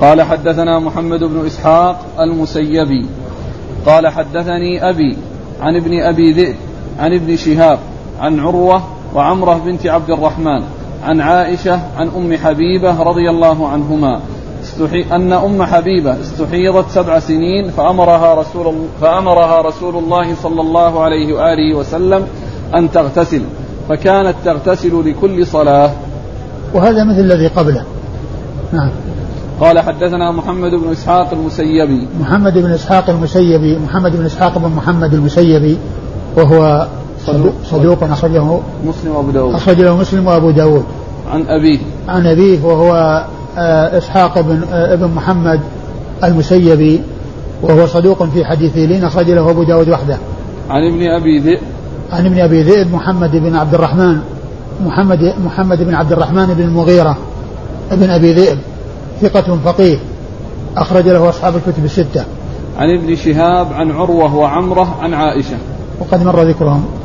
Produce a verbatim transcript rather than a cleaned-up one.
قال حدثنا محمد بن إسحاق المسيبي قال حدثني أبي عن ابن أبي ذئب عن ابن شهاب عن عروة وعمرة بنت عبد الرحمن عن عائشة عن أم حبيبة رضي الله عنهما أن أم حبيبة استحيضت سبع سنين فأمرها رسول, فأمرها رسول الله صلى الله عليه وآله وسلم أن تغتسل فكانت تغتسل لكل صلاة. وهذا مثل الذي قبله. نعم. قال حدثنا محمد بن إسحاق المسيبي محمد بن إسحاق المسيبي محمد بن إسحاق بن محمد المسيبي وهو صدوق, صدوق أخرجه مسلم وأبو داود أخرجه مسلم وأبو داود. عن أبيه عن أبيه وهو إسحاق بن ابن محمد المسيبي وهو صدوق في حديثه لين أخرج له أبو داود وحده. عن ابن أبي ذئب عن ابن أبي ذئب محمد بن عبد الرحمن محمد محمد بن عبد الرحمن بن المغيرة ابن أبي ذئب ثقة فقيه أخرج له أصحاب الكتب الستة. عن ابن شهاب عن عروة وعمرة عن عائشة وقد مر ذكرهم.